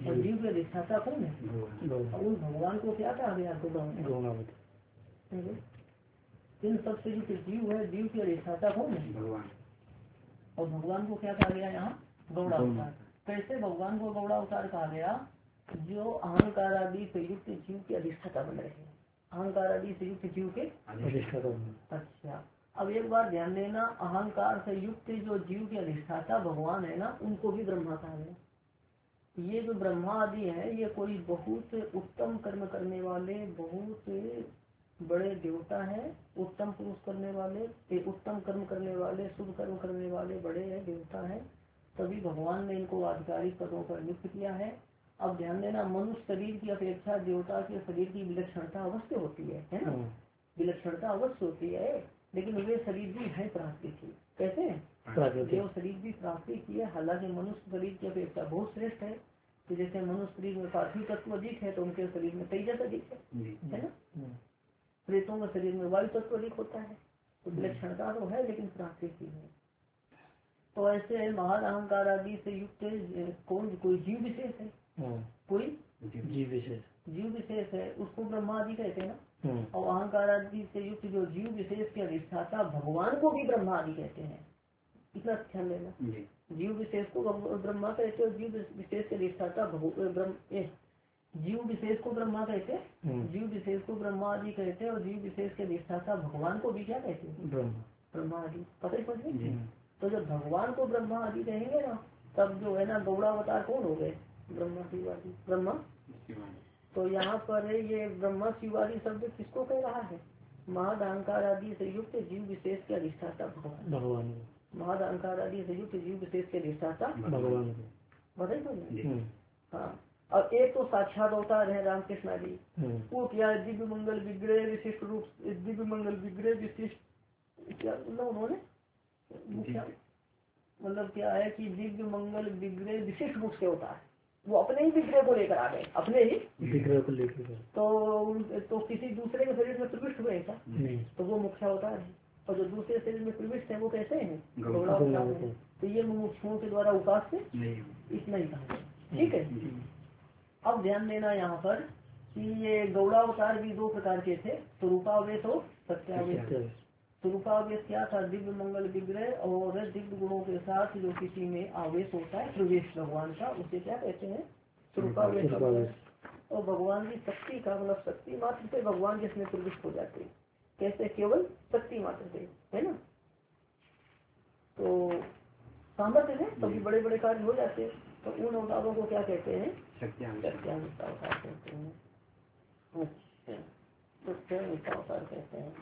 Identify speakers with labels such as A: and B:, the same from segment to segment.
A: और जीव के अधिष्ठाता कौन है? और उन भगवान को क्या कहा गया? गौणावतार। इन सबसे युक्त जीव है, जीव के अधिष्ठाता कौन है? भगवान। और भगवान को क्या कहा गया यहाँ? गौणावतार। कैसे भगवान को गौणावतार कहा गया? जो अहंकार आदि से युक्त जीव के अधिष्ठाता बन रहे हैं, अहंकार आदि से युक्त जीव के अधिष्ठाता। अच्छा, अब एक बार ध्यान देना, अहंकार से युक्त जो जीव के अधिष्ठाता भगवान है ना, उनको भी ब्रह्मा कहा गया। ये जो ब्रह्मा आदि है, ये कोई बहुत उत्तम कर्म करने वाले, बहुत बड़े देवता है, उत्तम पुरुष करने वाले, उत्तम कर्म करने वाले, शुभ कर्म करने वाले बड़े देवता है, तभी भगवान ने इनको आधिकारिक पदों पर नियुक्त किया है। अब ध्यान देना, मनुष्य शरीर की अपेक्षा देवता के शरीर की विलक्षणता अवश्य होती है ना? विलक्षणता अवश्य होती है, लेकिन वे शरीर भी है प्राकृतिक। कैसे? देव शरीर भी प्राकृतिक है, हालांकि मनुष्य शरीर की अपेक्षा बहुत श्रेष्ठ है। तो जैसे मनुष्य शरीर में पार्थिव तत्व अधिक है, तो उनके शरीर में तेजस अधिक है ना? प्रेतों के शरीर में वायु तत्व अधिक होता है। तो विलक्षणता तो है, लेकिन प्राकृतिक है। तो ऐसे महान अहंकार आदि से युक्त कोई जीव विशेष है, कोई जीव विशेष है, उसको ब्रह्मा आदि कहते हैं ना। और अहंकार आदि से युक्त जो जीव विशेष के अधिष्ठाता भगवान को भी ब्रह्मा आदि कहते हैं। इतना ध्यान देना, जीव विशेष को ब्रह्मा कहते हैं, जीव विशेष के अधिष्ठाता जीव विशेष को ब्रह्मा कहते हैं, जीव विशेष को ब्रह्मा आदि कहते हैं, और जीव विशेष के अधिष्ठाता भगवान को भी क्या कहते हैं? ब्रह्मा आदि। पता ही पड़े। तो जब भगवान को ब्रह्मा आदि कहेंगे ना, तब जो है ना गौड़ावतार कौन हो गए? ब्रह्मा शिवादि। ब्रह्मा, तो यहाँ पर ये ब्रह्मा शिवादि शब्द किसको कह रहा है? महद अहंकार आदि से युक्त जीव विशेष के अधिष्ठाता भगवान। महद अहंकार आदि से युक्त जीव विशेष के अधिष्ठाता भगवान। बताइए। हाँ, अब एक तो साक्षात अवतार है रामकृष्ण आदि, वो क्या दिव्य मंगल विग्रह विशिष्ट रूप, दिव्य मंगल विग्रह विशिष्ट क्या उन्होंने मतलब क्या है कि दिव्य मंगल विग्रह विशिष्ट रूप से होता है। वो अपने ही विग्रह को लेकर आ गए, अपने ही विग्रह को लेकर। तो किसी दूसरे के शरीर में प्रविष्ट हुए क्या? तो वो मुख्य अवतार है। और जो दूसरे शरीर में प्रविष्ट है वो कैसे हैं? गौड़ावतार है। तो ये मुमुक्षुओं के द्वारा उपास्य इतना ही कहा। ठीक है। अब ध्यान देना यहाँ पर कि ये गौड़ावतार भी दो प्रकार के थे, स्वरूपावेश और सत्यावेश। स्वरूपावेश क्या था? दिव्य मंगल विग्रह और दिव्य गुणों के साथ जो किसी में आवेश होता है, प्रवेश भगवान का, उसे क्या कहते हैं? स्वरूपावेश। और भगवान की शक्ति का मतलब शक्ति मात्र से भगवान जिसमें प्रविष्ट हो जाते हैं। कैसे? केवल शक्ति मात्र से, है ना? तो सामर्थ्य है तभी बड़े बड़े कार्य हो जाते हैं। तो उन अवतारों को क्या कहते हैं? सत्यानुष्ठा अवतार कहते हैं। अच्छा, सत्यानुष्ठा अवतार कहते हैं।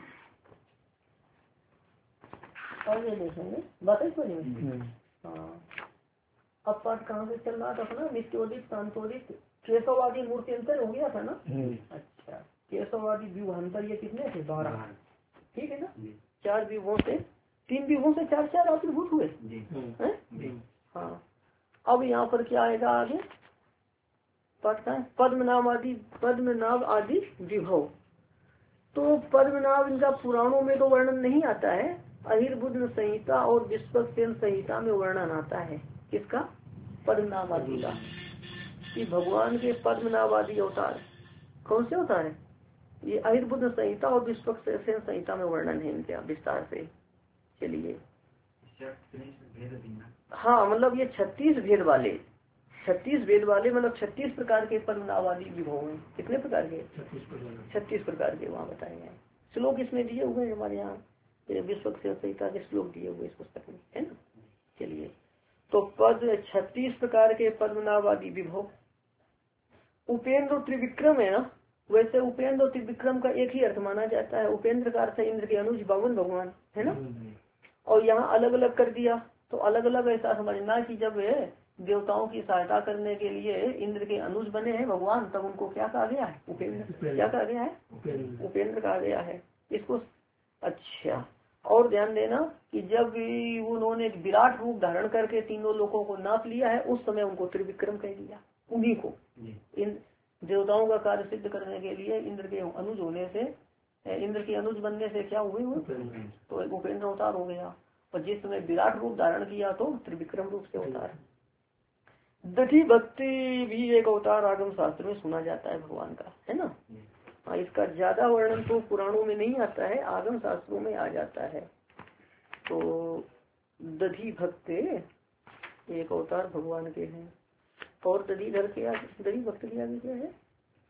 A: आगे देखेंगे, बातें को नहीं। हाँ, अब पाठ कहाँ से चल रहा था अपना? नित्योदित, शांतोदित, केशववादी मूर्ति अंतर हो गया था ना। अच्छा, केशववादी व्यूहांतर ये कितने थे? 12। ठीक है ना? 4 व्यूहों से, 3 व्यूहों से 4 आविर्भूत हुए। हाँ, अब यहाँ पर क्या आएगा आगे? पाठ का पद्मनाभ आदि विभव। तो पद्मनाभ इनका पुराणों में तो वर्णन नहीं आता है, अहिर्बुद्ध संहिता और विश्वक्सेन संहिता में वर्णन आता है। किसका? पद्मनाभ आदि का। कि भगवान के पद्मनाभ आदि अवतार कौन से अवतार है? ये अहिर्बुद्ध संहिता और विश्वक्सेन संहिता में वर्णन है इनका विस्तार से। चलिए, हाँ, मतलब ये 36 भेद वाले, 36 वेद वाले, मतलब 36 प्रकार के पद्मनाभ आदि विभव हैं। कितने प्रकार के? 36 प्रकार के वहाँ बताए गए। श्लोक इसमें दिए हुए हैं हमारे यहाँ विश्वक्सेन संहिता के श्लोक दिए हुए इस पुस्तक में, है ना? चलिए, तो 36 प्रकार के पद्मनाभ आदि विभव। उपेंद्र त्रिविक्रम है ना। वैसे उपेंद्र और त्रिविक्रम का एक ही अर्थ माना जाता है। उपेंद्र का अर्थ है इंद्र के अनुज बावन भगवान, है ना? और यहाँ अलग अलग कर दिया, तो अलग अलग ऐसा समझना कि जब देवताओं की सहायता करने के लिए इंद्र के अनुज बने हैं भगवान, तब उनको क्या कहा गया है? उपेंद्र। क्या कहा गया है? उपेंद्र कहा गया है इसको। अच्छा, और ध्यान देना कि जब उन्होंने एक विराट रूप धारण करके तीनों लोगों को नाप लिया है, उस समय उनको त्रिविक्रम कह दिया। उन्हीं को इन देवताओं का कार्य सिद्ध करने के लिए इंद्र के अनुज होने से, इंद्र के अनुज बनने से क्या हुए वो? तो उपेंद्र अवतार हो गया। और जिस समय विराट रूप धारण किया तो त्रिविक्रम रूप से अवतार।
B: दधि भक्ति भी एक अवतार आगम शास्त्र में सुना जाता है भगवान का, है ना। हाँ, इसका ज्यादा वर्णन तो पुराणों में नहीं आता है, आगम शास्त्रों में आ जाता है। तो दधि भक्त एक अवतार भगवान के हैं। और दधीधर के आगे, दधि भक्त के आगे क्या है?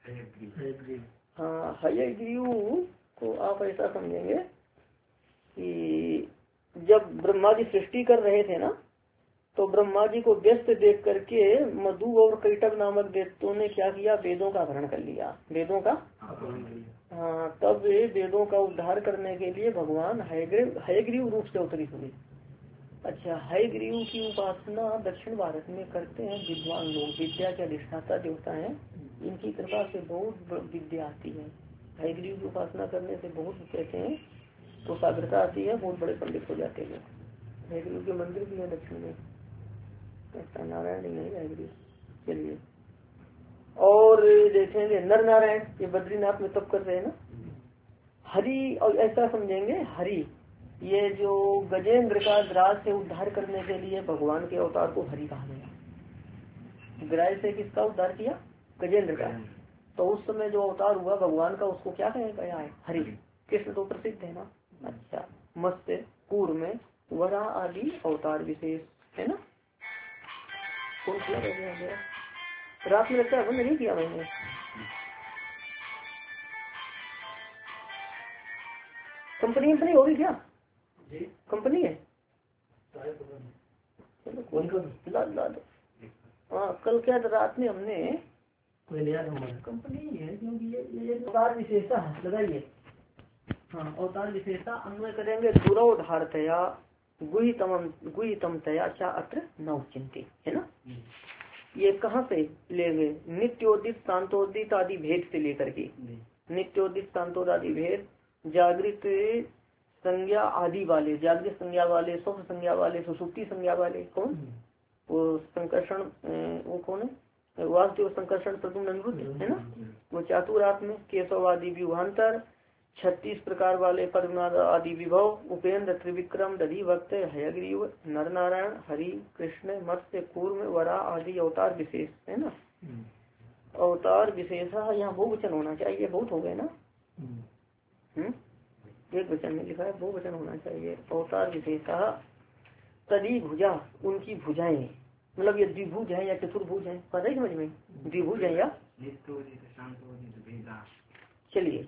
B: हाँ, हयग्रीव को आप ऐसा समझेंगे कि जब ब्रह्मा जी सृष्टि कर रहे थे ना, तो ब्रह्मा जी को व्यस्त देख करके मधु और कैटक नामक देवताओं ने क्या किया? वेदों का हरण कर लिया, वेदों का। हाँ, तब वेदों का उद्धार करने के लिए भगवान हयग्रीव रूप से अवतरित हुए। अच्छा, हयग्रीव की उपासना दक्षिण भारत में करते हैं विद्वान लोग, विद्या के अधिष्ठाता देवता हैं, इनकी कृपा से बहुत विद्या आती है। हयग्रीव की उपासना करने से बहुत कहते हैं तो साग्रता आती है, बहुत बड़े पंडित हो जाते हैं। हयग्रीव के मंदिर भी है दक्षिण में, ऐसा नारायण ही नहीं हयग्रीव। चलिए, और देखेंगे नर नारायण, ये बद्रीनाथ में तप कर रहे हैं ना। हरि, और ऐसा समझेंगे हरि, ये जो गजेंद्र का ग्रास से उद्धार करने के लिए भगवान के अवतार को हरि कहा गया। ग्रास से किसका उद्धार किया? गजेंद्र का। तो उस समय जो अवतार हुआ भगवान का, उसको क्या कहा गया है? हरि। कृष्ण तो प्रसिद्ध है ना। अच्छा, मत्स्य, कूर्म में वराह आदि अवतार विशेष, है ना। कौन किया गया? रात में लगता है बंद नहीं किया मैंने। कंपनी होगी क्या? कंपनी है, ला दो। हाँ, कल क्या रात में हमने कोई नया कंपनी है, क्योंकि ये अवतार विशेषता लगाइए। हाँ, अवतार विशेषता अन्वय करेंगे दुरोधारतया गुहितम तया चा अत्र न उच्चिन्ते, है ना। ये कहाँ से लेंगे? नित्योदित शांतोदित आदि भेद से लेकर के, नित्योदित शांतोद आदि भेद, जागृत संज्ञा आदि वाले, जागृत संज्ञा वाले, स्वप्न संज्ञा वाले, सुसुप्ति संज्ञा वाले, कौन? वो संकर्षण, वो कौन है? वासुदेव संकर्षण प्रद्युम्न अनिरुद्ध, है ना। वो चातुरात्म, केशव आदि व्यूहांतर, 36 प्रकार वाले पद्मनाद आदि विभव, उपेंद्र, त्रिविक्रम, दधि भक्त, हयग्रीव, नर नारायण, हरि, कृष्ण, मत्स्य, कूर्म, वरा आदि अवतार विशेष, है ना। अवतार विशेष यहाँ बहुवचन होना चाहिए, बहुत हो गए ना। एक वचन में लिखा है, बहुवचन होना चाहिए। अवतार विशेषा तदी भुजा, उनकी भुजाएं, मतलब ये द्विभुज है या चतुर्भुज है, पता है समझ में? द्विभुज है या। चलिए,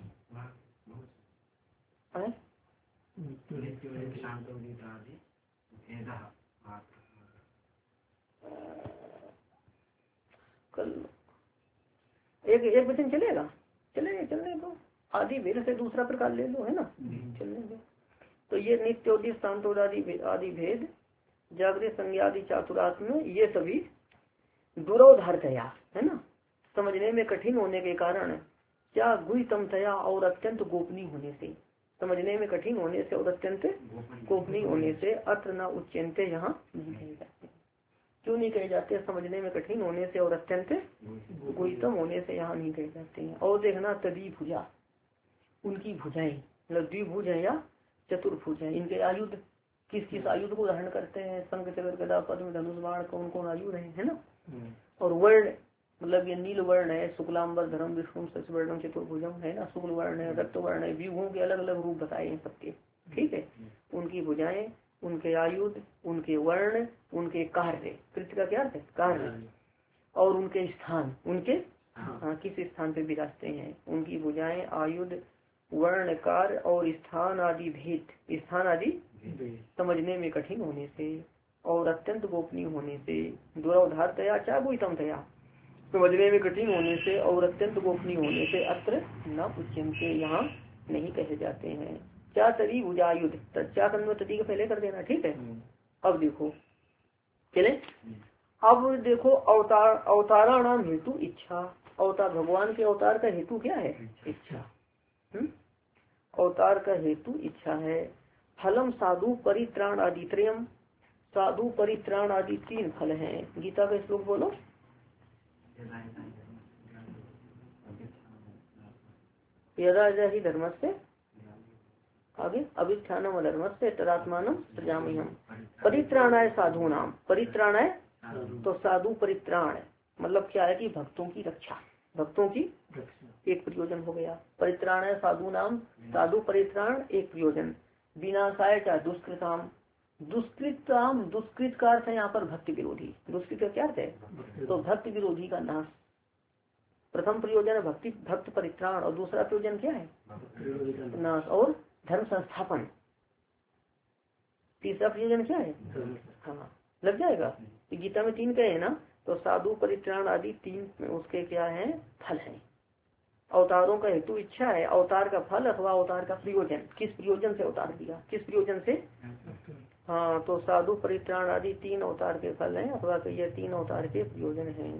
B: कल एक वचन चलेगा, चलने दो। आदि भेद से दूसरा प्रकार ले लो, है ना, चलने दो। तो ये नित्योदित शांतोदादि आदि भेद, जागृत संज्ञादि चातुरात्म, ये सभी दुरोधारतया, है ना, समझने में कठिन होने के कारण, क्या गुहितमतया और अत्यंत गोपनीय होने से, समझने में कठिन होने से और अत्यंत गोपनीय होने से अत्र न उच्यन्ते, यहाँ नहीं कहे जाते। क्यों नहीं कहे जाते? समझने में कठिन होने से और अत्यंत गुहितम होने से यहाँ नहीं कहे जाते हैं। और देखना, तदी भुजा, उनकी भुजाएं, मतलब द्विभुज है या चतुर्भुज है। इनके आयुध किस किस आयुध को धारण करते हैं? शंख चक्र गदा पद्म धनुष बाण, कौन कौन आयुध है ना। और वर्ण, मतलब ये नील वर्ण है, शुक्लांबर धर्म विष्णु शशिवर्णम चतुर्भुजम, है ना। शुक्ल वर्ण है, रक्त वर्ण है, व्यूहों के अलग अलग रूप बताए हैं सबके, ठीक है। उनकी भुजाएं, उनके आयुध, उनके वर्ण, उनके कार्य, कृत्य का क्या अर्थ है? कार्य। और उनके स्थान, उनके किस स्थान पे विराजते हैं, उनकी भुजाएं, आयुध, वर्ण, कार्य और स्थान आदि भेद, स्थान आदि समझने में कठिन होने से और अत्यंत गोपनीय होने से, दुरोधारतया चा गुहितमतया, समझने में कठिन होने से और अत्यंत गोपनीय होने से अत्र न उच्यन्ते, यहाँ नहीं कहे जाते हैं। क्या तरी भुजायुध, क्या कन्व तदी का पहले कर देना, ठीक है। अब देखो, चले, अब देखो अवतारा नाम हेतु इच्छा, अवतार भगवान के अवतार का हेतु क्या है? इच्छा। अवतार का हेतु इच्छा है। फलम साधु परित्राण आदि त्रयम, साधु परित्राण आदि 3 फल हैं। गीता का श्लोक बोलो। यदा ही धर्म से आगे, अभिष्ठानम अधर्म से तदात्मानम सृजाम्यहम्, परित्राणाय साधूनाम, परित्राणाय तो साधु परित्राण मतलब क्या है कि भक्तों की रक्षा, भक्तों की एक प्रयोजन हो गया। परित्राण है साधु नाम, साधु परित्राण एक प्रयोजन। विनाशाय क्या दुष्कृताम, दुष्कृताम दुष्कृत का अर्थ है यहाँ पर भक्ति विरोधी। दुष्कृत का क्या अर्थ है? तो भक्ति विरोधी का नाश। प्रथम प्रयोजन है भक्ति भक्त परित्राण और दूसरा प्रयोजन क्या है? नाश और धर्म संस्थापन। तीसरा प्रयोजन क्या है? हाँ लग जाएगा। तो गीता में 3 कहे हैं ना, तो साधु परित्राण आदि 3 उसके क्या है? फल है। अवतारों का हेतु इच्छा है, अवतार का फल अथवा अवतार का प्रयोजन। किस प्रयोजन से अवतार दिया, किस प्रयोजन से? हाँ तो साधु परित्राण आदि 3 अवतार के फल हैं अथवा ये 3 अवतार के प्रयोजन हैं।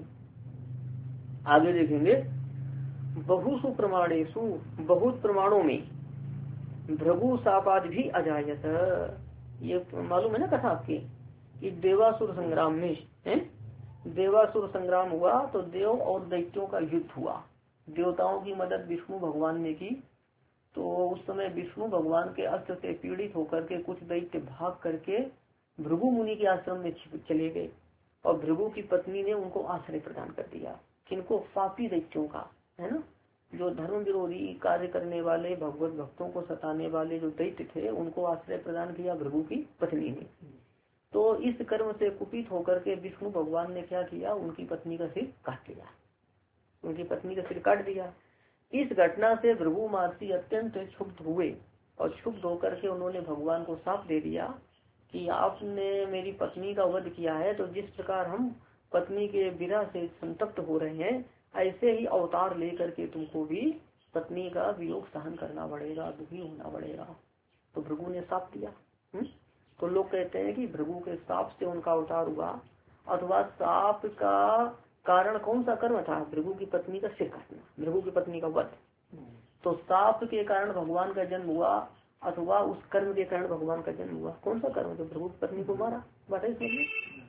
B: आगे देखेंगे बहुसु प्रमाणेशु, बहुत प्रमाणों में भृगु सापाद भी अजायत। ये मालूम है ना कथा आपकी कि देवासुर संग्राम में है, देवासुर संग्राम हुआ तो देव और दैत्यों का युद्ध हुआ। देवताओं की मदद विष्णु भगवान ने की। तो उस समय विष्णु भगवान के अस्त्र से पीड़ित होकर के कुछ दैत्य भाग करके भृगु मुनि के आश्रम में चले गए और भृगु की पत्नी ने उनको आश्रय प्रदान कर दिया। किनको? पापी दैत्यों का, है ना, जो धर्म विरोधी कार्य करने वाले भगवत भक्तों को सताने वाले जो दैत्य थे उनको आश्रय प्रदान किया भृगु की पत्नी ने। तो इस कर्म से कुपित होकर के विष्णु भगवान ने क्या किया? उनकी पत्नी का सिर काट दिया, उनकी पत्नी का सिर काट दिया। इस घटना से भृगु महर्षि अत्यंत क्षुब्ध हुए और क्षुब्ध होकर के उन्होंने भगवान को शाप दे दिया कि आपने मेरी पत्नी का वध किया है, तो जिस प्रकार हम पत्नी के विरह से संतप्त हो रहे हैं ऐसे ही अवतार लेकर के तुमको भी पत्नी का वियोग सहन करना पड़ेगा, दुखी होना पड़ेगा। तो भृगु ने शाप दिया। तो लोग कहते हैं कि भृगु के शाप से उनका अवतार हुआ, अथवा शाप का कारण कौन सा कर्म था? भृगु की पत्नी का सिर काटना, भृगु की पत्नी का वध। तो शाप के कारण भगवान का जन्म हुआ अथवा उस कर्म के कारण भगवान का जन्म हुआ। कौन सा कर्म? तो भृगु की पत्नी को मारा, बात है इसमें।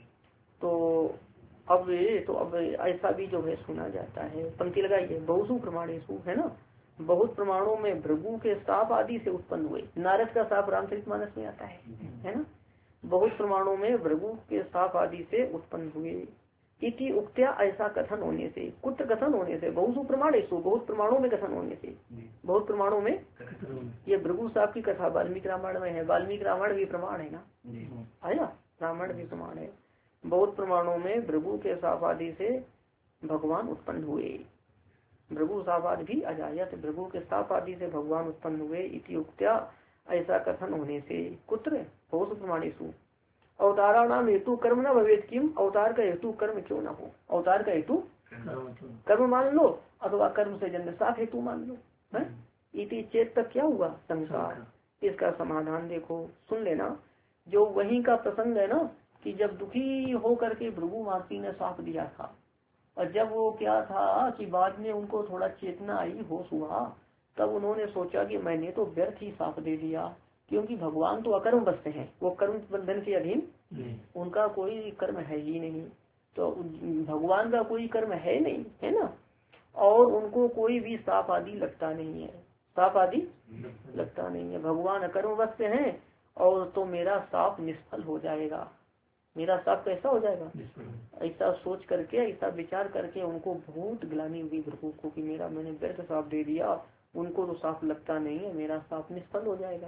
B: तो अब ऐसा भी जो है सुना जाता है। पंक्ति लगाइए बहुसु प्रमाणेशु, है ना, बहुत प्रमाणों में भृगु के शाप आदि से उत्पन्न हुए। नारद का शाप रामचरितमानस में आता है ना। बहुत प्रमाणों में भृगु के शाप आदि से उत्पन्न हुए। इति उक्त्या ऐसा कथन होने से, कुत्र कथन होने से, बहुसु प्रमाणेशु बहुत प्रमाणों में कथन होने से, बहुत प्रमाणों में ये भृगु शाप की कथा वाल्मीकि रामायण में है। वाल्मीकि रामायण भी प्रमाण है ना, है ना, रामायण भी प्रमाण है। बहुत प्रमाणों में भृगु के शाप आदि से भगवान उत्पन्न हुए। भृगु शापाद भी अजायत, भृगु के शाप आदि से भगवान उत्पन्न हुए। इति उक्त्या ऐसा कथन होने से, कुत्र बहुत प्रमाणेशु अवतारा नाम हेतु कर्म न भवेत किम, अवतार का हेतु कर्म क्यों ना हो? अवतार का हेतु कर्म मान लो अथवा कर्म से जन्म साफ हेतु मान लो है। इति चेत तक क्या हुआ? शंका। इसका समाधान देखो, सुन लेना। जो वहीं का प्रसंग है ना कि जब दुखी हो करके भृगु महर्षि ने शाप दिया था और जब वो क्या था कि बाद में उनको थोड़ा चेतना आई, होश हुआ, तब उन्होंने सोचा कि मैंने तो व्यर्थ ही शाप दे दिया, क्योंकि भगवान तो अकर्म बसते हैं, वो कर्म बंधन के अधीन, उनका कोई कर्म है ही नहीं। तो भगवान का कोई कर्म है नहीं, है ना, और उनको कोई भी शाप आदि लगता नहीं है, शाप आदि लगता नहीं है। भगवान अकर्म बसते हैं और तो मेरा शाप निष्फल हो जाएगा, मेरा शाप कैसा हो जाएगा? ऐसा सोच करके, ऐसा विचार करके उनको बहुत ग्लानि हुई भृगु को कि मैंने व्यर्थ शाप दे दिया, उनको तो शाप लगता नहीं है, मेरा शाप निष्फल हो जाएगा।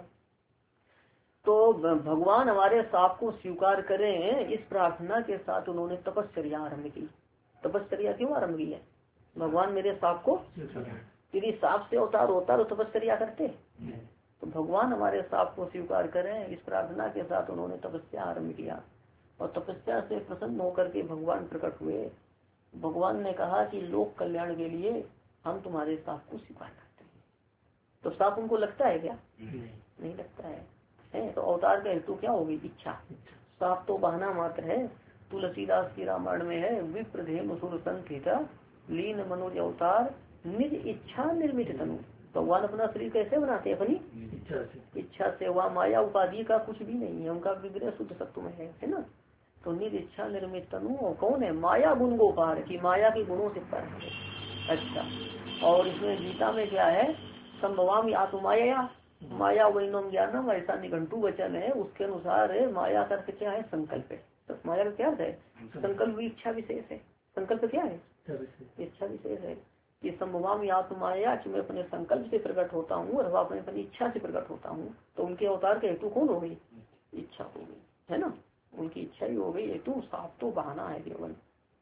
B: तो भगवान हमारे शाप को स्वीकार करें, इस प्रार्थना के साथ उन्होंने तपस्या आरम्भ की। तपस्या क्यों आरम्भ की है? भगवान मेरे शाप को, यदि शाप से अवतार होता तो तपस्या करते, तो भगवान हमारे शाप को स्वीकार करें, इस प्रार्थना के साथ उन्होंने तपस्या आरम्भ किया। और तपस्या से प्रसन्न होकर के भगवान प्रकट हुए। भगवान ने कहा कि लोक कल्याण के लिए हम तुम्हारे शाप को स्वीकार करते हैं। तो शाप उनको लगता है क्या? नहीं लगता है। तो अवतार का हेतु क्या होगी? इच्छा। शाप तो बहाना मात्र है। तुलसीदास की रामायण में है, विप्रधेम सुर संस्थिता लीन मनोज अवतार निज इच्छा निर्मित तनु। भगवान अपना शरीर कैसे बनाते हैं? अपनी इच्छा से। वह माया उपाधि का कुछ भी नहीं है, उनका विग्रह शुद्ध सत्व में है ना। तो निज इच्छा निर्मित तनु, और कौन है? माया गुण गोपार, की माया के गुणों से पर है। अच्छा, और इसमें गीता में क्या है? संभवामी आत्माया माया वैनम ज्ञानम, ऐसा निघंटू वचन है। उसके अनुसार माया का अर्थ क्या है? संकल्प है। तो माया का क्या अर्थ है? संकल्प भी इच्छा विशेष है। संकल्प क्या है? इच्छा विशेष है कि संभवाम आत्माया कि मैं अपने संकल्प से प्रकट होता हूँ और अपनी इच्छा से प्रकट होता हूँ। तो उनके अवतार का हेतु कौन हो गई? इच्छा हो गई, है ना। उनकी इच्छा ही हो गई हेतु। साफ तो बहाना है केवल,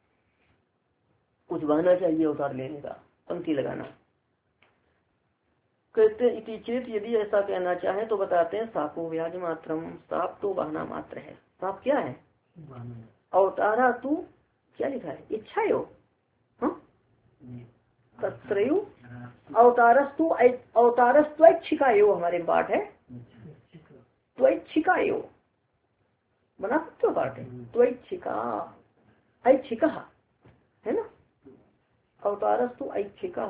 B: कुछ बहाना चाहिए अवतार लेने का, पंक्ति लगाना। कहते इति चेत, यदि ऐसा कहना चाहे तो बताते हैं सापो व्याज मात्रम, साप तो बहाना मात्र है। साप क्या है? अवतारा तू क्या लिखा है? इच्छा यो तत्रयु अवतारस्तु अवतारस्त्वैच्छिका यो, हमारे पाठ है त्वैच्छिका यो, बना सकते हो पाठ है त्वैच्छिका ऐच्छिका, है ना। अवतारस्तु ऐच्छिका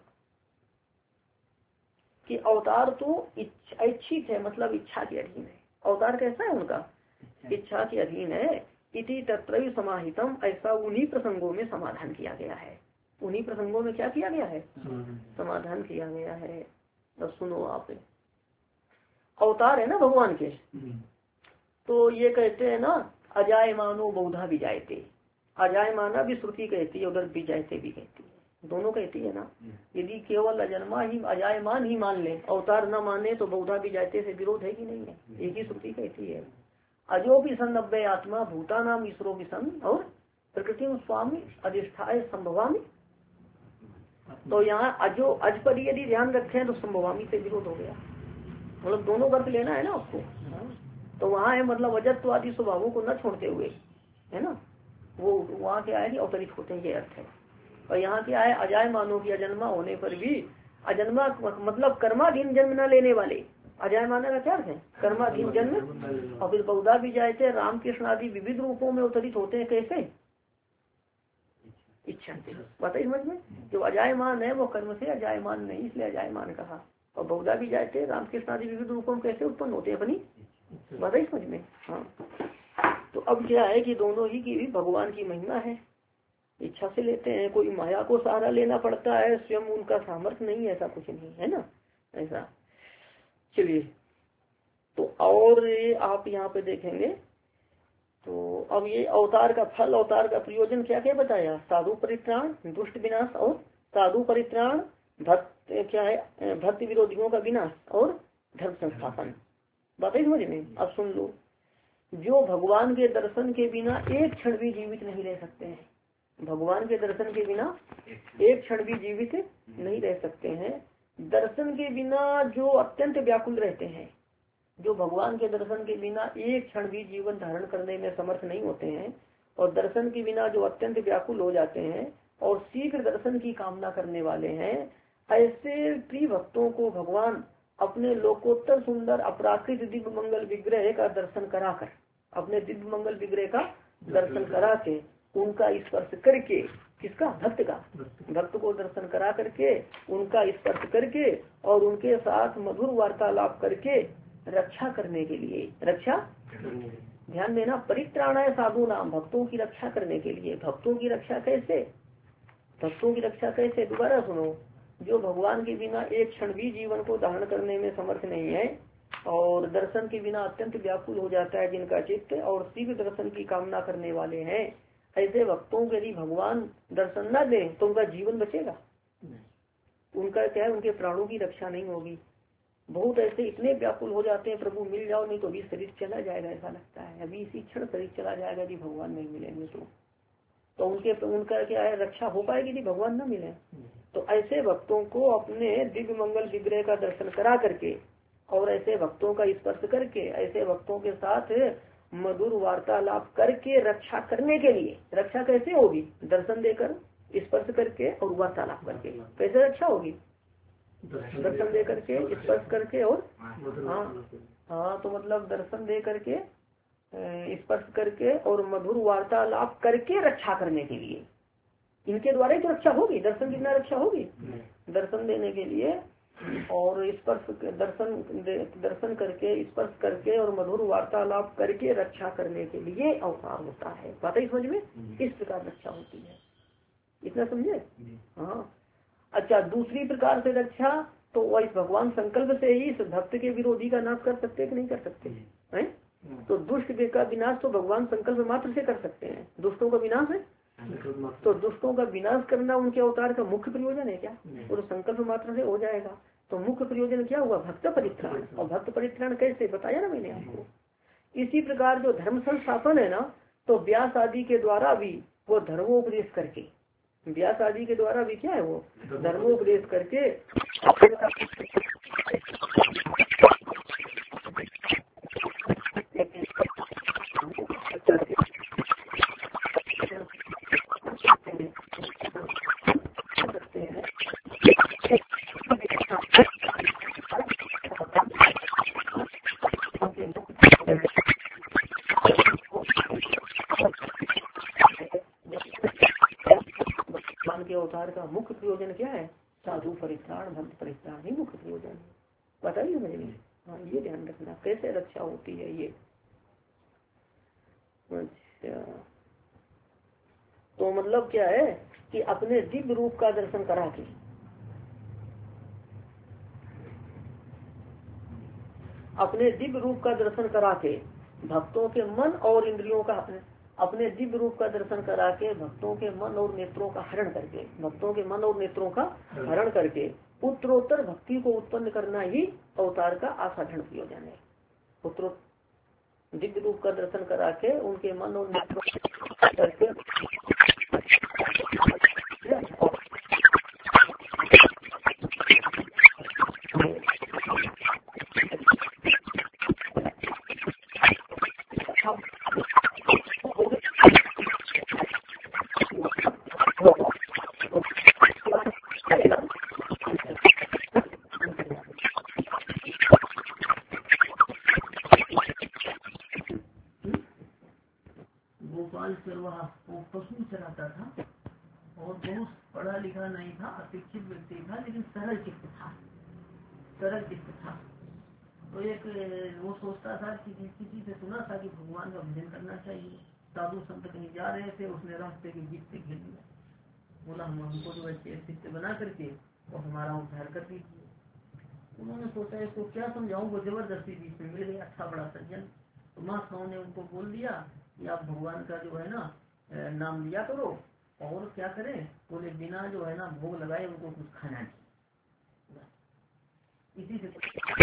B: कि अवतार तो ऐच्छिक है, मतलब इच्छा के अधीन है। अवतार कैसा है उनका? इच्छा के अधीन है। इति तत्रैव समाहितम, ऐसा उन्हीं प्रसंगों में समाधान किया गया है। उन्हीं प्रसंगों में क्या किया गया है? समाधान किया गया है। तो सुनो आप, अवतार है ना भगवान के, तो ये कहते हैं ना अजायमानो बहुधा विजायते। अजायमाना भी श्रुति कहती है, उधर विजायते भी कहती है, दोनों कहती है ना। यदि केवल अजन्मा ही अजायमान ही मान ले, अवतार न माने, तो बहुधा विजायते से विरोध है कि नहीं है? एक ही श्रुति कहती है अजो भी सन नब्बे आत्मा भूता नाम ईश्वरो भी सन और प्रकृति स्वामी अधिष्ठाय संभवामी। तो यहाँ अजो अज पर यदि ध्यान रखें तो संभवामी से विरोध हो गया, मतलब दोनों वर्ग लेना है ना आपको। तो वहाँ है मतलब अजत्वादी स्वभावों को न छोड़ते हुए, है ना, वो वहाँ क्या है कि अवतरित होते हैं, ये अर्थ है। और यहाँ क्या है? अजाय मानो की अजन्मा होने पर भी, अजन्मा मतलब कर्माधीन जन्म न लेने वाले। अजाय माना का क्या है? कर्माधीन जन्म। और फिर बहुधा भी जाते रामकृष्ण आदि विविध रूपों में अवतरित होते हैं। कैसे? इच्छा से। बताइए समझ में, जो अजायमान है वो कर्म से अजायमान नहीं, इसलिए अजायमान कहा। और बहुधा भी जाते रामकृष्ण आदि विविध रूपों में कैसे उत्पन्न होते हैं? अपनी बताइए समझ में। हाँ, तो अब क्या है कि दोनों ही की भी भगवान की महिमा है। इच्छा से लेते हैं, कोई माया को सहारा लेना पड़ता है, स्वयं उनका सामर्थ्य नहीं, ऐसा कुछ नहीं है ना, ऐसा। चलिए, तो और आप यहाँ पे देखेंगे तो अब ये अवतार का फल, अवतार का प्रयोजन क्या क्या बताया? साधु परित्राण, दुष्ट विनाश, और साधु परित्राण भक्त क्या है? भक्ति विरोधियों का विनाश और धर्म संस्थापन। बात है समझ में। अब सुन लो, जो भगवान के दर्शन के बिना एक क्षण भी जीवित नहीं रह सकते हैं, भगवान के दर्शन के बिना एक क्षण भी जीवित नहीं रह सकते हैं। दर्शन के बिना जो अत्यंत व्याकुल रहते हैं, जो भगवान के दर्शन के बिना एक क्षण भी जीवन धारण करने में समर्थ नहीं होते हैं, और दर्शन के बिना जो अत्यंत व्याकुल हो जाते हैं और शीघ्र दर्शन की कामना करने वाले हैं, ऐसे प्रिय भक्तों को भगवान अपने लोकोत्तर सुंदर अपराकृत दिव्य मंगल विग्रह का दर्शन कराकर, अपने दिव्य मंगल विग्रह का दर्शन करा के, उनका स्पर्श करके, किसका? भक्त का, भक्त को दर्शन करा करके, उनका स्पर्श करके और उनके साथ मधुर वार्तालाप करके रक्षा करने के लिए, रक्षा ध्यान देना, परित्राणाय साधु नाम, भक्तों की रक्षा करने के लिए। भक्तों की रक्षा कैसे? भक्तों की रक्षा कैसे? दोबारा सुनो, जो भगवान के बिना एक क्षण भी जीवन को धारण करने में समर्थ नहीं है और दर्शन के बिना अत्यंत व्याकुल हो जाता है जिनका चित्त, और शीघ्र दर्शन की कामना करने वाले हैं, ऐसे भक्तों के यदि भगवान दर्शन न दे तो उनका जीवन बचेगा? उनका क्या है? उनके प्राणों की रक्षा नहीं होगी। बहुत ऐसे इतने व्याकुल हो जाते हैं, प्रभु मिल जाओ नहीं तो अभी शरीर चला जाएगा, ऐसा लगता है अभी इसी क्षण शरीर चला जाएगा यदि भगवान नहीं मिलेंगे तो उनका क्या है? रक्षा हो पाएगी यदि भगवान न मिले। तो ऐसे भक्तों को अपने दिव्य मंगल विग्रह का दर्शन करा करके और ऐसे भक्तों का स्पर्श करके, ऐसे भक्तों के साथ मधुर वार्तालाप करके रक्षा करने के लिए। रक्षा कैसे होगी? दर्शन देकर, स्पर्श करके और वार्तालाप करके। कैसे रक्षा होगी? दर्शन दे करके, स्पर्श करके और हाँ तो मतलब दर्शन दे करके, स्पर्श करके और मधुर वार्तालाप करके रक्षा करने के लिए। इनके द्वारा ही तो रक्षा होगी, दर्शन की बिना रक्षा होगी? दर्शन देने के लिए और स्पर्श दर्शन करके, स्पर्श करके और मधुर वार्तालाप करके रक्षा करने के लिए अवतार होता है। बात ही समझ में, इस प्रकार रक्षा होती है, इतना समझे? हाँ, अच्छा, दूसरी प्रकार से रक्षा तो वह भगवान संकल्प से ही इस भक्त के विरोधी का नाश कर सकते कि नहीं कर सकते हैं? तो दुष्ट का विनाश तो भगवान संकल्प मात्र से कर सकते हैं। दुष्टों का विनाश है, तो दुष्टों का विनाश करना उनके अवतार का मुख्य प्रयोजन है क्या? वो तो संकल्प मात्र से हो जाएगा। तो मुख्य प्रयोजन क्या हुआ? भक्त परित्राण। और भक्त परित्राण कैसे बताया ना मैंने आपको। इसी प्रकार जो धर्म संस्थापन है ना, तो व्यास आदि के द्वारा भी वो धर्मोपदेश करके, व्यास आदि के द्वारा भी क्या है वो धर्मोपदेश करके अवतार का मुख्य प्रयोजन क्या है? साधु परित्राण, भक्त परित्राण ही मुख्य प्रयोजन है। बताइए मुझे। हाँ, ये ध्यान रखना कैसे रक्षा होती है ये। अच्छा, तो मतलब क्या है कि अपने दिव्य रूप का दर्शन करा के, अपने दिव्य रूप का दर्शन करा के भक्तों के मन और इंद्रियों का, अपने दिव्य रूप का दर्शन करा के भक्तों के मन और नेत्रों का हरण करके, भक्तों के मन और नेत्रों का हरण करके उत्तरोत्तर भक्ति को उत्पन्न करना ही अवतार का असाधारण प्रयोजन है। उत्तरोत्तर दिव्य रूप का दर्शन करा के उनके मन और नेत्रों करके
A: पशु चलाता था और बहुत पढ़ा लिखा नहीं था, अशिक्षित व्यक्ति था, लेकिन सरल चित्त था, सरल चित्त था। तो एक वो सोचता था कि किसी से सुना था कि भगवान का भजन करना चाहिए। साधु संत कहीं जा रहे थे, उसने रास्ते के बीच से घेर लिया, बोला हमको जो ऐसे चित्त बना करके और हमारा उद्धार कर दीजिए। उन्होंने सोचा इसको क्या समझाऊं, वो जबरदस्ती बीच में मिल गया, अच्छा बड़ा सज्जन। तो महात्माओं ने उनको बोल दिया कि आप भगवान का जो है ना नाम लिया करो और क्या करें, बोले बिना जो है ना भोग लगाए उनको कुछ खाना नहीं। इसी से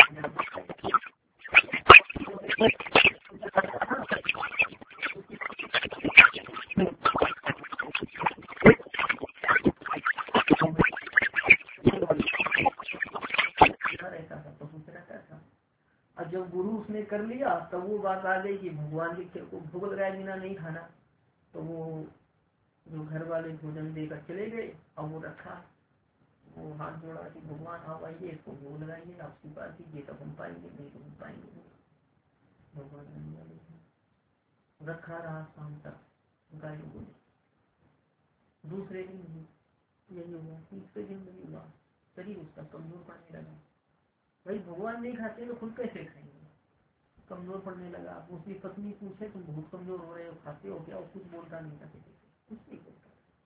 A: रहता था, पशु से रहता था। अब जब गुरु उसने कर लिया तब वो बात आ गई कि भगवान के को भोग लगाए बिना नहीं खाना। तो वो जो घर वाले भोजन देकर चले गए, अब वो रखा, वो हाथ जोड़ा कि भगवान आप आइए, इसको भोग लगाइए, आप स्वीकार कीजिए तब हम पाएंगे, नहीं तो हम पाएंगे। भगवान रखा रहा शाम तक, गाय बोली। दूसरे दिन यही हुआ, तीसरे दिन नहीं हुआ, शरीर उसका कमजोर पड़ने लगा। भाई भगवान नहीं खाते तो खुद कैसे खाएंगे, कमजोर पड़ने लगा। उसकी पत्नी पूछे तुम बहुत कमजोर हो रहे हो, खाते हो क्या? और कुछ बोलता नहीं था, कुछ नहीं बोलता।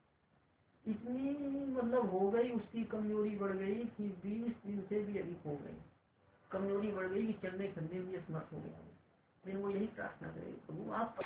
A: इतनी मतलब हो गई उसकी कमजोरी बढ़ गई कि 20 दिन से भी अधिक हो गई, कमजोरी बढ़ गई कि चलने फिरने भी असमर्थ हो गया। फिर वो यही प्रार्थना करे प्रभु आप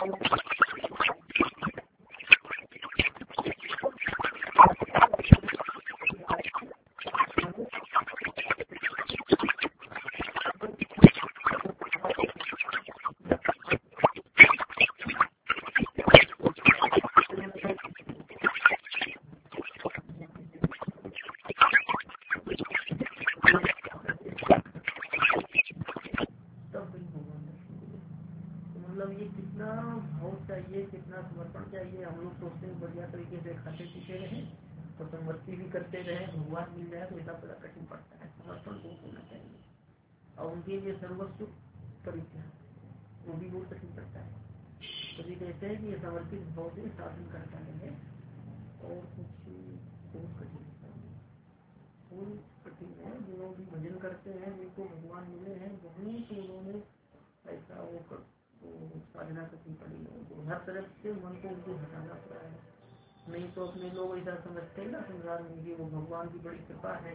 A: कितना समर्पण चाहिए। हम लोग सोचते हैं बढ़िया तरीके से खाते पीते रहे तो संपत्ति भी करते रहे, भगवान मिल जाए तो ऐसा बड़ा कठिन पड़ता है। समर्पण बहुत होना चाहिए और उनके लिए सर्वस्व परित्याग वो भी बहुत कठिन पड़ता है। कभी कहते हैं कि ये समर्पित भाव से शासन करता है और कुछ बहुत कठिन है। जो लोग भी भजन करते हैं जिनको भगवान मिले हैं बहुत उन्होंने ऐसा वो साधना करनी पड़ी है, तो हर तरफ से मन को उनको हटाना पड़ा है। नहीं तो अपने लोग ऐसा समझते हैं ना संसार में कि वो भगवान की बड़ी कृपा है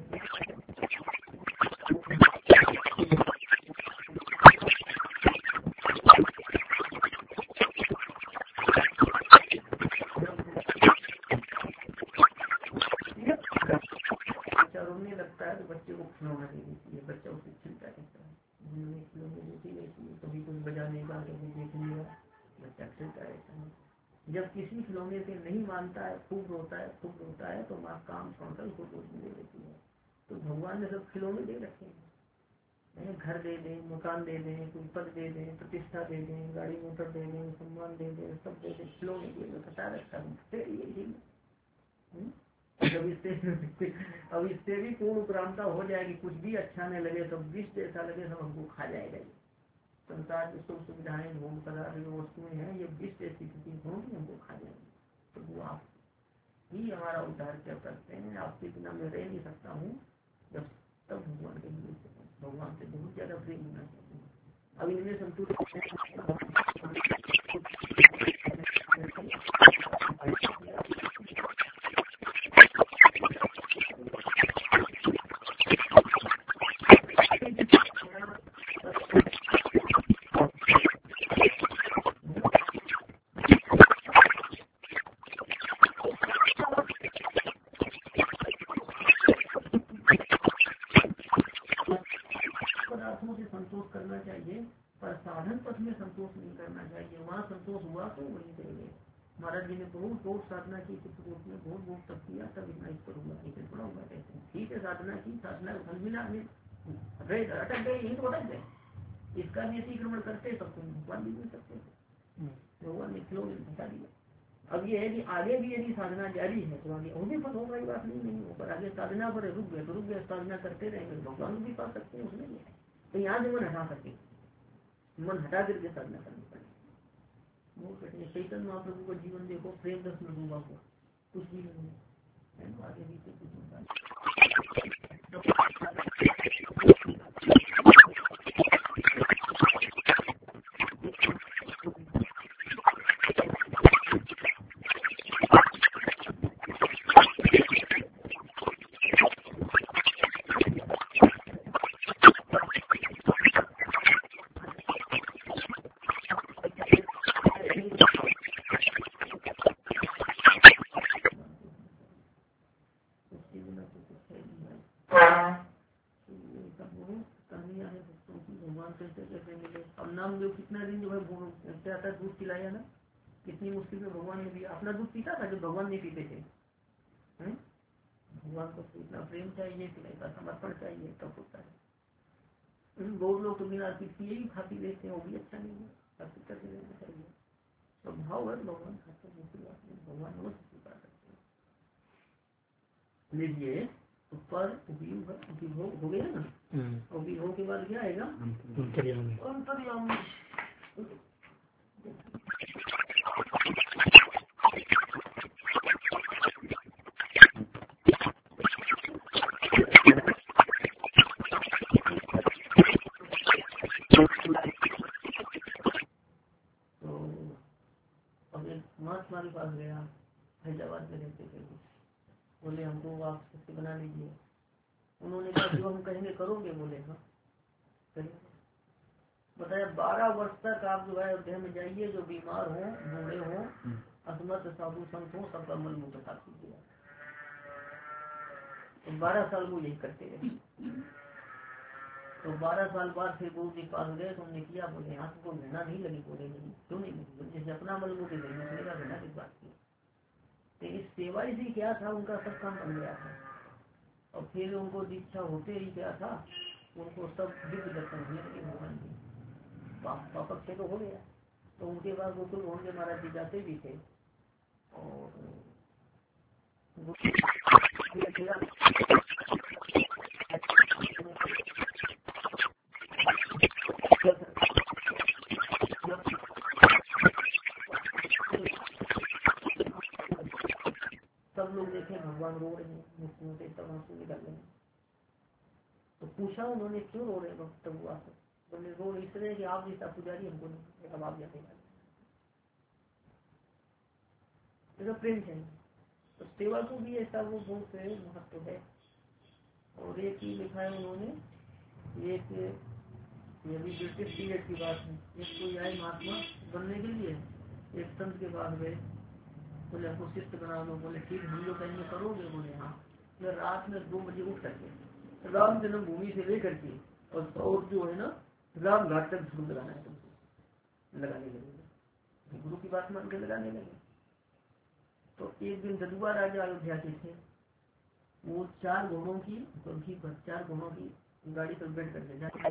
A: बच्चे को खिलौना दे देती है, बच्चा उसे खिलता रहता है। खिलौने देती रहती है, कभी कुछ बजाने का, कभी देखने का, बच्चा खिलता रहता है। जब किसी खिलौने से नहीं मानता है, खूब रोता है तो माँ काम छोड़कर उसको गोद में दे देती है। तो भगवान ने सब खिलौने दे रखे हैं, घर दे दें, मकान दे दें, कोई पद दे दें, प्रतिष्ठा दे दें, गाड़ी मोटर दे दें, सम्मान दे दें, सब दे दें, खिलौने के लिए बता रखा है। अब इससे भी पूर्ण उपरांता हो जाएगी, कुछ भी अच्छा न लगे तो विष जैसा लगे सब हमको खा जाएगा। ये संसार में सुख सुविधाएं भोग पदार्थ जो वस्तुएं हैं ये विष जैसी किसी होंगी, हमको खा जाएंगे। तो वो आप ही हमारा उद्धार क्या करते हैं, आपके बिना मैं रह नहीं सकता हूँ। जब तब भगवान के लिए भगवान से बहुत ज्यादा प्रेम होना चाहिए। अब इनमें संतुष्ट संतोष करना चाहिए, पर साधन पथ में संतोष नहीं करना चाहिए। वहाँ संतोष हुआ तो वही देंगे। महाराज जी ने बहुत साधना की, चित्रकूट में बहुत तप किया, तब इतना इस पर हुआ, इसे थोड़ा हुआ कहते हैं। ठीक है, साधना की, साधना फल मिला, अटक गए, यही तो अटक गए। इसका भी अतिक्रमण करते सबको भगवान भी मिल सकते थे, भगवान ने खिलौने बता दिया। अब ये है कि आगे भी यदि साधना जारी है तो आगे और भी फल होगा, ये बात नहीं हो, पर आगे साधना पर रुक गए तो रुक गए, साधना करते रहेंगे भगवान भी पा सकते हैं, उसमें है। तो यहाँ से मन हटा सके, मन हटा करके साधना करनी पड़ेगी। वो कहते हैं चैतन्य महाप्रभु का जीवन देखो, प्रेम दस लोगों को कुछ भी नहीं है, आगे भी कुछ दूध पिलाया ना, कितनी मुश्किल में भगवान ने दिया। अपना दूध पीता था जो भगवान नहीं पीते थे। भगवान को इतना प्रेम चाहिए, पिलाएगा समर्पण चाहिए, तब होता है। बहुत लोग तो बिना पिए ही खाती लेते हैं, वो भी अच्छा नहीं है, अर्पित करके लेना चाहिए। तो भाव है भगवान खाते हैं, भगवान वो स्वीकार करते हैं। लीजिए पर उपयोग हो गया ना, और विभोग के बाद क्या आएगा, अंतर्यामी। महात्मा के पास गया, हैदराबाद में रहते थे, बोले हमको आप सत्य बना लीजिए। उन्होंने कहा जो हम कहेंगे करोगे, बोले हाँ करेंगे। बताया 12 वर्ष तक आप जो है अयोध्या में जाइए, जो बीमार हो, बूढ़े हो, असमर्थ साधु संत हो, सबका मन मुक्त साफ कीजिए। तो 12 साल वो यही करते रहे। तो 12 साल बाद फिर गुरु जी पास गए तो उन्होंने किया, बोले यहाँ तुमको घृणा नहीं लगी, बोले नहीं, क्यों नहीं लगी, जैसे अपना मन मुक्त दूसरे का घृणा किस बात की। तो इस सेवा इसी क्या था, उनका सब काम बन गया था। और फिर उनको दीक्षा होते ही क्या था, उनको सब दिव्य दर्शन होने लगे भगवान जी, पापक से तो हो गया। तो उनके बाद गोकुल होंगे महाराज जी जाते भी थे, और सब लोग देखे भगवान रो रहे हैं, मुस्लिम से सब आंसू निकल रहे हैं। तो पूछा उन्होंने क्यों रो रहे हैं भक्त हुआ से, बोले रो इसलिए कि आप जैसा पुजारी हमको नहीं, अब आप जैसे प्रेम है। तो सेवा को भी ऐसा वो बहुत महत्व है। और एक ही लिखा है उन्होंने, एक ये भी ब्रिटिश पीरियड की बात है, एक कोई आए महात्मा बनने के लिए, एक संत के पास गए, बोले हमको शिष्ट बना लो, बोले ठीक हम जो कहेंगे करोगे, बोले हाँ। फिर रात में 2 बजे उठ करके राम जन्मभूमि से लेकर के और जो है ना राम घाट तक धर्म लगाना है तुमको, लगाने लगे, गुरु की बात मान के लगाने लगे। तो एक दिन जदुआ राजा अयोध्या के थे, वो 4 घोड़ों की पंखी पर 4 घोड़ों की गाड़ी पर बैठ कर ले जाते,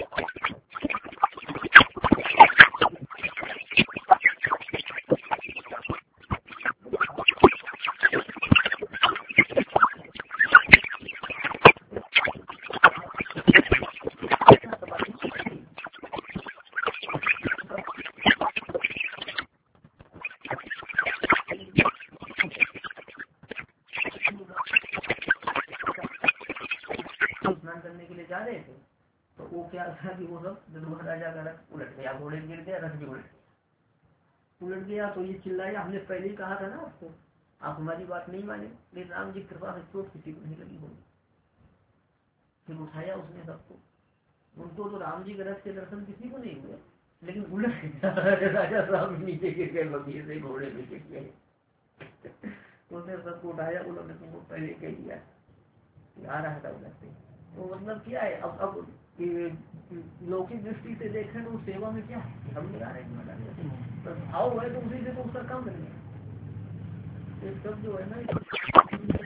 A: स्नान करने के लिए जा रहे थे। तो वो क्या था कि वो सब जदुआ राजा का रथ उलट गया, घोड़े गिर गया, रथ भी उलट गया। तो ये चिल्लाया, हमने पहले ही कहा था ना आपको, आप हमारी बात नहीं माने, लेकिन राम जी कृपा से चोट किसी को नहीं लगी होगी। फिर उठाया उसने सबको, उनको तो राम जी के रथ के दर्शन किसी को नहीं हुए, लेकिन उलट गया राजा राम नीचे गिर गए, बगीचे से घोड़े में गिर गए। उसने सबको उठाया, उन्होंने तुमको पहले कह दिया, आ रहा था उधर से। तो मतलब क्या है, अब लौकिक दृष्टि से देखें तो सेवा में क्या है, हम लगा रहे हैं, तो भाव है तो उसी से तो उसका काम करेंगे। ये सब जो है ना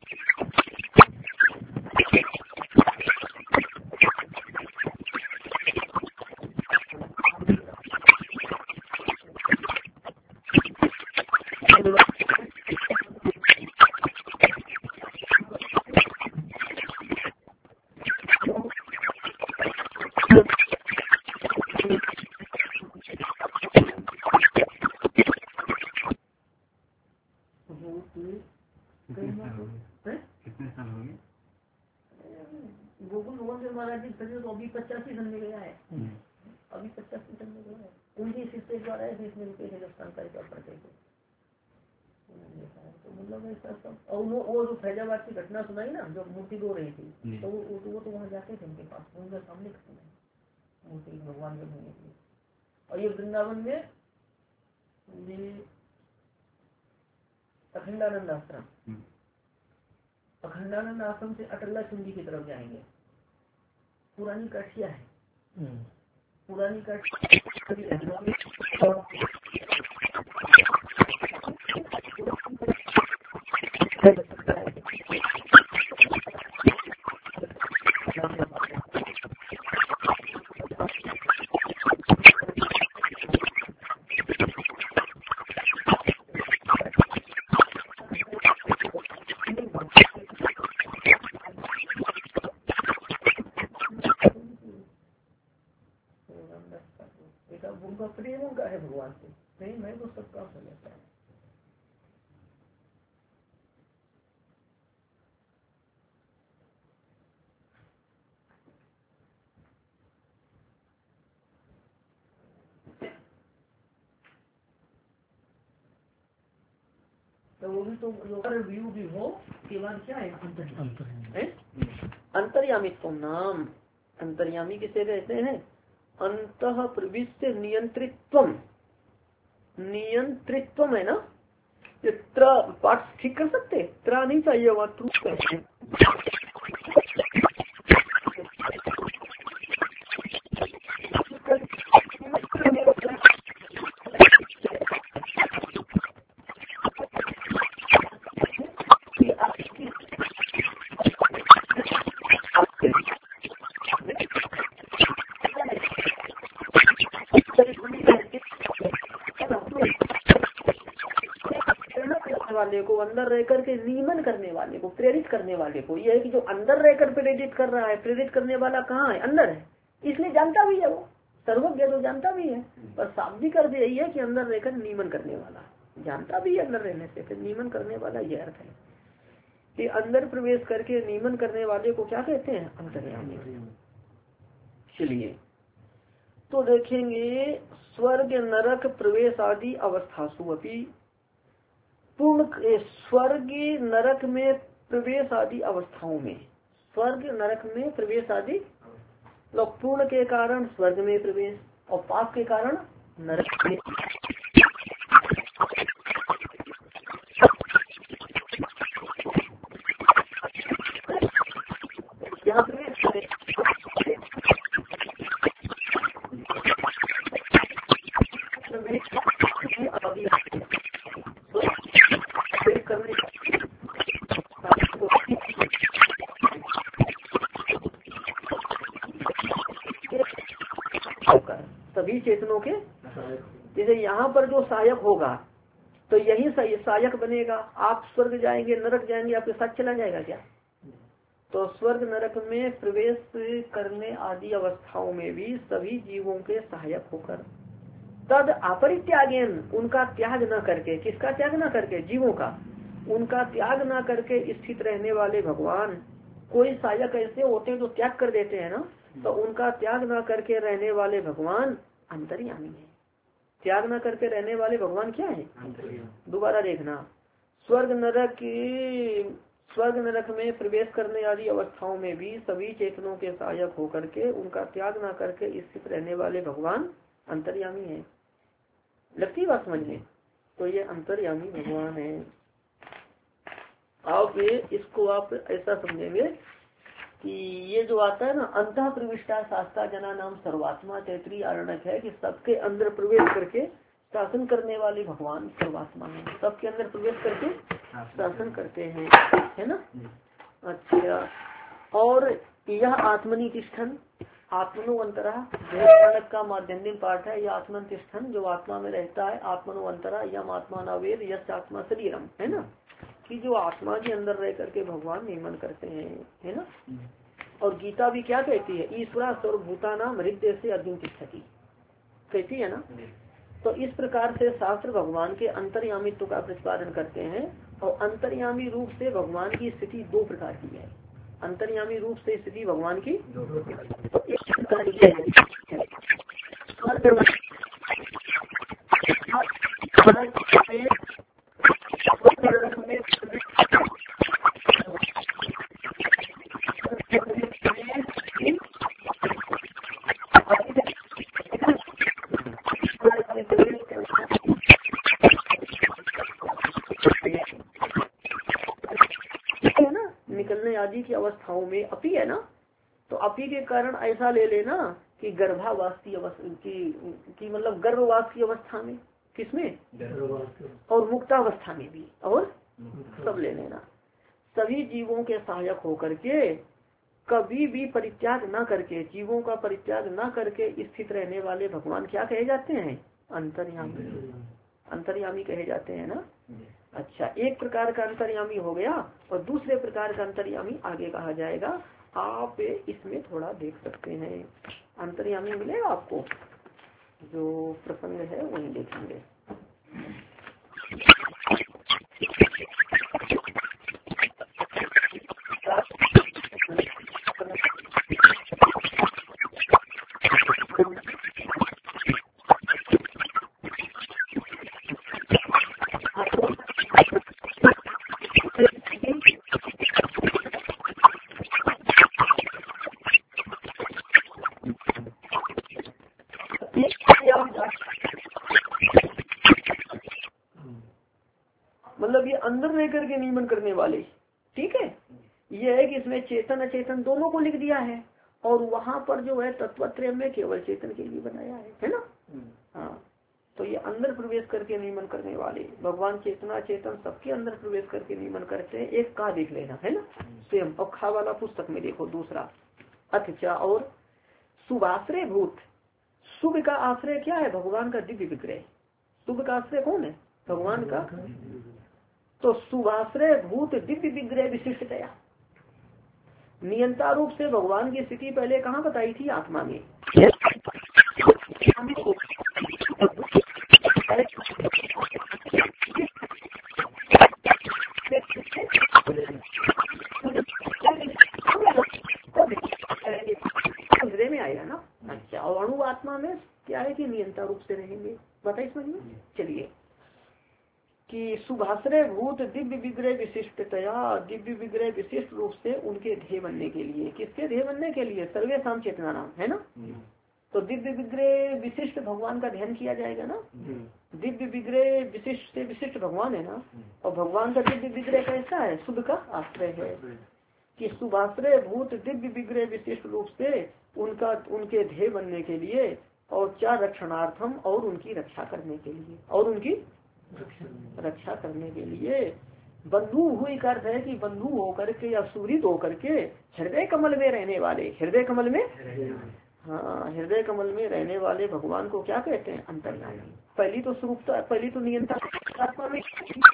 A: गोकुल भवन से महाराज जी तो अभी 85 सन में गया है, अभी 85 सन में गया है। उनकी शिष्य एक बार आए थे, इसमें रुके थे हिंदुस्तान का पढ़ते थे। तो मतलब ऐसा सब, और वो जो फैजाबाद की घटना सुनाई ना, जो मूर्ति धो रही थी, तो वो तो वहाँ जाते थे उनके पास, उनके सामने मूर्ति भगवान के धोने के लिए। और ये वृंदावन में ये अखंडानंद आश्रम, अखंडानंद आश्रम से अटल्ला चुंडी की तरफ जाएंगे, पुरानी काठिया है, पुरानी उनका प्रेम उनका है भगवान से, नहीं मैं तो सब काम कर लेता है। तो वो भी तो व्यू भी हो के बाद क्या है अंतर्यामित्व नाम, अंतर्यामी किसे कहते हैं, अंतः प्रविष्ट नियंत्रित्व, नियंत्रित्व है ना, ये पाठ ठीक कर सकते, त्रा नहीं चाहिए वहाँ ट्रू वाले को, अंदर रह करके नियमन करने वाले को, प्रेरित करने वाले को। यह है कि जो अंदर रहकर प्रेरित कर रहा है, प्रेरित करने वाला कहाँ है, अंदर है, इसलिए जानता भी है वो, सर्वज्ञ तो जानता भी है, पर शाब्दिक अर्थ यही है कि अंदर रहकर नियमन करने वाला, जानता भी है अंदर रहने से, फिर नियमन करने वाला यह अर्थ है कि अंदर प्रवेश करके नियमन करने वाले को क्या कहते हैं, अंतर्यामी। चलिए तो देखेंगे, स्वर्ग नरक प्रवेश आदि अवस्थासु अपि, पूर्ण स्वर्ग नरक में प्रवेश आदि अवस्थाओं में, स्वर्ग नरक में प्रवेश आदि, लोग पूर्ण के कारण स्वर्ग में प्रवेश और पाप के कारण नरक में।
B: यहाँ प्रवेश करने सभी चेतनों के, जैसे यहाँ पर जो सहायक होगा तो यही सहायक बनेगा। आप स्वर्ग जाएंगे नरक जाएंगे आपके साथ चला जाएगा क्या? तो स्वर्ग नरक में प्रवेश करने आदि अवस्थाओं में भी सभी जीवों के सहायक होकर तद अपरित्यागेन उनका त्याग न करके, किसका त्याग न करके? जीवों का, उनका त्याग न करके स्थित रहने वाले भगवान। कोई सहायक ऐसे होते हैं जो त्याग कर देते हैं ना, तो उनका त्याग न करके रहने वाले भगवान अंतर्यामी है। त्याग न करके रहने वाले भगवान क्या है? दोबारा देखना, स्वर्ग नरक में प्रवेश करने आदि अवस्थाओं में भी सभी चेतनों के सहायक होकर के उनका त्याग न करके स्थित रहने वाले भगवान अंतर्यामी है। लगती बात समझ में? तो ये अंतर्यामी भगवान है। आप इसको आप ऐसा समझेंगे कि ये जो आता है ना, अंतः प्रविष्टा शास्त्रा जना नाम सर्वात्मा तैतरीय आरणक है कि सबके अंदर प्रवेश करके शासन करने वाले भगवान सर्वात्मा है। सबके अंदर प्रवेश करके शासन करते हैं, है ना? अच्छा, और यह आत्मनि तिष्ठन आत्मनो अंतरा वेद का माध्यम पाठ है। यह आत्मन तिष्ठन जो आत्मा में रहता है, आत्मनो अंतरा यम आत्मा न वेद यश आत्मा शरीरम, है ना? कि जो आत्मा के अंदर रह करके भगवान नियमन करते हैं, है ना? और गीता भी क्या कहती है? ईश्वरा सर्वभूता नाम हृदय से अर्जुन तिष्ठति कहती है ना। तो इस प्रकार से शास्त्र भगवान के अंतर्यामित्व का प्रतिपादन करते हैं। और अंतर्यामी रूप से भगवान की स्थिति दो प्रकार की है। अंतर्यामी रूप से स्थिति भगवान की तो इस प्रकार निकलने आदि की अवस्थाओं में अपी है ना। तो अपी के कारण ऐसा ले लेना कि गर्भावास की मतलब गर्भवास की अवस्था में, किसमें? और मुक्तावस्था में भी, और सब ले लेना। सभी जीवों के सहायक होकर के कभी भी परित्याग न करके, जीवों का परित्याग न करके स्थित रहने वाले भगवान क्या कहे जाते हैं? अंतर्यामी। अंतर्यामी कहे जाते हैं ना। अच्छा, एक प्रकार का अंतर्यामी हो गया और दूसरे प्रकार का अंतर्यामी आगे कहा जाएगा। आप इसमें थोड़ा देख सकते हैं। अंतर्यामी मिलेगा आपको, जो प्रसंग है वही देखेंगे। मतलब ये अंदर रह करके नियमन करने वाले, ठीक है। ये है कि इसमें चेतन अचेतन दोनों को लिख दिया है और वहां पर जो है तत्वत्रय में केवल चेतन के लिए बनाया है ना। हाँ, तो ये अंदर प्रवेश करके नियमन करने वाले भगवान चेतना चेतन सबके अंदर प्रवेश करके नियमन करते हैं। एक का देख लेना है ना स्वयं। और खा वाला पुस्तक में देखो दूसरा अच्छा। और शुभाश्रय भूत, शुभ का आश्रय क्या है? भगवान का दिव्य विग्रह। शुभ का आश्रय कौन है? भगवान का। तो शुभाश्रय भूत दिव्य विग्रह विशिष्टतया नियंता रूप से भगवान की स्थिति पहले कहाँ बताई थी? आत्मा में। में आएगा ना। अच्छा, और अणु आत्मा में क्या है कि नियंता रूप से रहेंगे। बताइए समझिए। चलिए कि शुभाश्रय भूत दिव्य विग्रह विशिष्टतया, दिव्य विग्रह विशिष्ट रूप से उनके ध्येय बनने के लिए। किसके ध्येय बनने के लिए? सर्वेषां चेतना नाम, है ना। तो दिव्य विग्रह विशिष्ट भगवान का ध्यान किया जाएगा ना। दिव्य विग्रह विशिष्ट से विशिष्ट भगवान है ना। और भगवान का दिव्य विग्रह कैसा है? शुभ का आश्रय है। कि शुभाश्रय भूत दिव्य विग्रह विशिष्ट रूप से उनके ध्येय बनने के लिए और चार रक्षणार्थम और उनकी रक्षा करने के लिए और उनकी रक्षा करने के लिए बंधु हुई का अर्थ है कि बंधु होकर के या सूरित होकर के हृदय कमल में रहने वाले, हृदय कमल में, हाँ हृदय कमल में रहने वाले भगवान को क्या कहते हैं? अंतर्यामी। पहली तो स्वरूपता, पहली तो नियंत्रण आत्मा में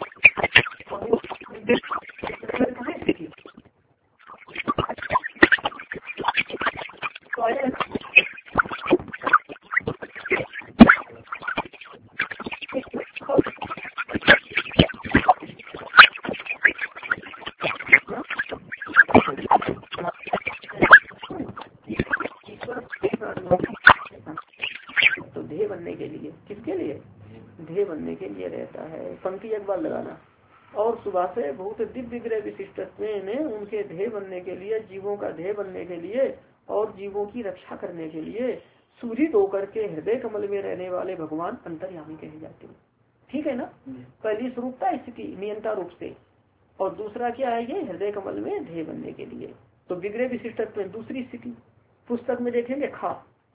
B: तो ध्येय बनने के लिए, किसके लिए? ध्येय बनने के लिए रहता है। पंक्ति एक बार लगाना। और सुभाषे बहुत दिव्य विग्रह विशिष्ट में उनके ध्येय बनने के लिए, जीवों का ध्येय बनने के लिए और जीवों की रक्षा करने के लिए सूरित होकर के हृदय कमल में रहने वाले भगवान अंतर्यामी कहे जाते हैं। ठीक है ना। पहली स्वरूपता स्थिति नियंता रूप से, और दूसरा क्या है? ये हृदय कमल में ध्येय बनने के लिए। तो विग्रह विशिष्ट में दूसरी स्थिति पुस्तक में देखेंगे खा।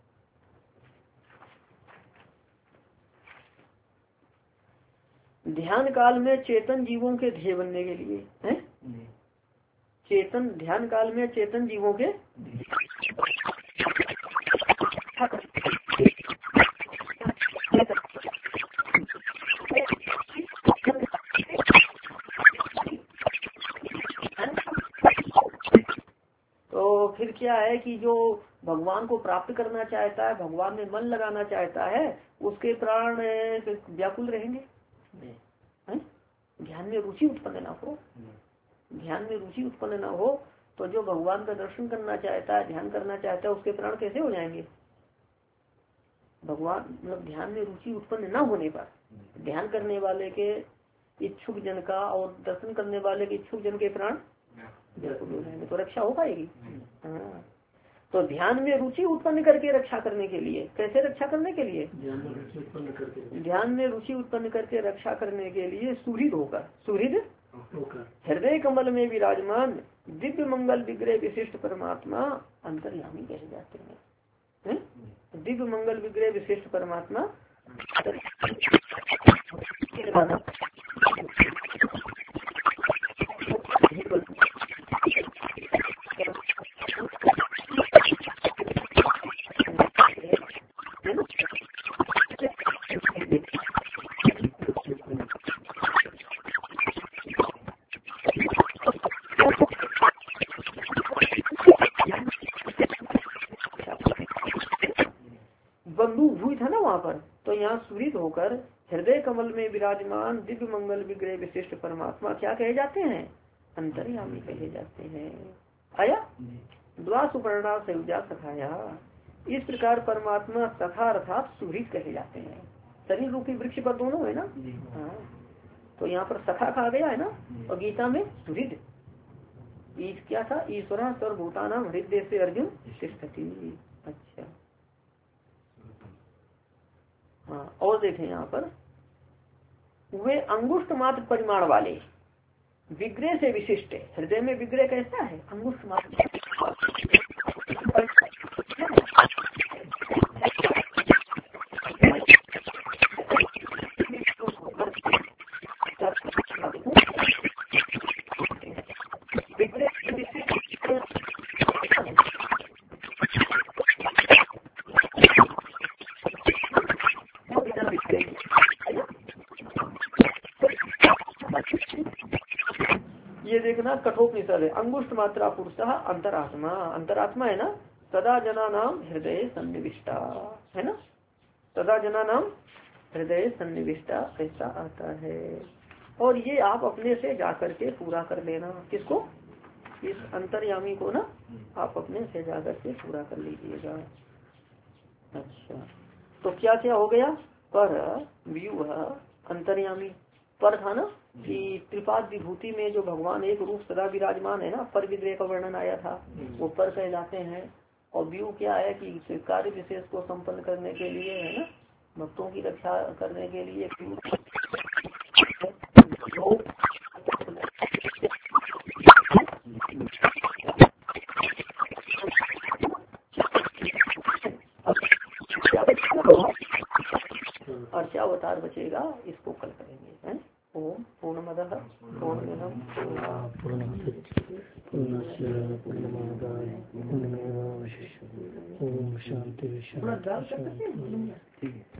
B: ध्यान काल में चेतन जीवों के ध्येय बनने के लिए है। चेतन ध्यान काल में चेतन जीवों के तो फिर क्या है कि जो भगवान को प्राप्त करना चाहता है, भगवान में मन लगाना चाहता है, उसके प्राण व्याकुल रहेंगे। ध्यान में रुचि उत्पन्न ना हो, ध्यान में रुचि उत्पन्न ना हो तो जो भगवान का दर्शन करना चाहता है, ध्यान करना चाहता है, उसके प्राण कैसे हो जाएंगे? भगवान मतलब ध्यान में रुचि उत्पन्न न होने पर ध्यान करने वाले के इच्छुक जन का और दर्शन करने वाले के इच्छुक जन के प्राण व्याकुल हो जाएंगे, तो रक्षा हो पाएगी। हाँ, तो ध्यान में रुचि उत्पन्न करके रक्षा करने के लिए, कैसे रक्षा करने के लिए? ध्यान में रुचि उत्पन्न करके रक्षा करने के लिए सुहृद होकर, सुहृद हृदय कमल में विराजमान दिव्य मंगल विग्रह विशिष्ट परमात्मा अंतर्यामी कहे जाते हैं। दिव्य मंगल विग्रह विशिष्ट परमात्मा बंधु हुई था ना वहाँ पर, तो यहाँ सुहृद होकर हृदय कमल में विराजमान दिव्य मंगल विग्रह विशिष्ट परमात्मा क्या कहे जाते हैं? अंतर्यामी कहे जाते हैं। आया द्वा सुपर्णा संयुजा सखाया। इस प्रकार परमात्मा सखा अर्थात सुहृद कहे जाते हैं। शरीर रूपी वृक्ष पर दोनों है ना। हाँ, तो यहाँ पर सखा कहा गया है ना, और गीता में सुहृद। क्या था? ईश्वर सर्वभूतानां हृदय से अर्जुन तिष्ठति। अच्छा हाँ, और देखें यहाँ पर वे अंगुष्ठ मात्र परिमाण वाले विग्रह से विशिष्ट है। हृदय में विग्रह कैसा है? अंगुष्ठ मात्र। ये देखना कठोपनिषद है। अंगुष्ठ मात्रा पुरुष अंतरात्मा, अंतरात्मा है ना। सदा जना नाम हृदय सन्निविष्टा है ना, सदा जना नाम हृदय सन्निविष्टा ऐसा आता है। और ये आप अपने से जाकर के पूरा कर लेना। किसको? इस अंतर्यामी को ना आप अपने से जाकर के पूरा कर लीजिएगा। अच्छा, तो क्या क्या हो गया? पर व्यूह अंतर्यामी पर था ना कि त्रिपाद विभूति में जो भगवान एक रूप सदा विराजमान है ना, पर विग्रह का वर्णन आया था, वो पर कहलाते हैं। और व्यू क्या है कि कार्य विशेष को संपन्न करने के लिए है ना, भक्तों की रक्षा करने के लिए अर्चावतार बचेगा, इसको कल करेंगे हैं। ओम पूर्णमदः पूर्णमिदं पूर्णस्य पूर्णमादाय पूर्णमेवावशिष्यते। ओम शांति शांति शांति।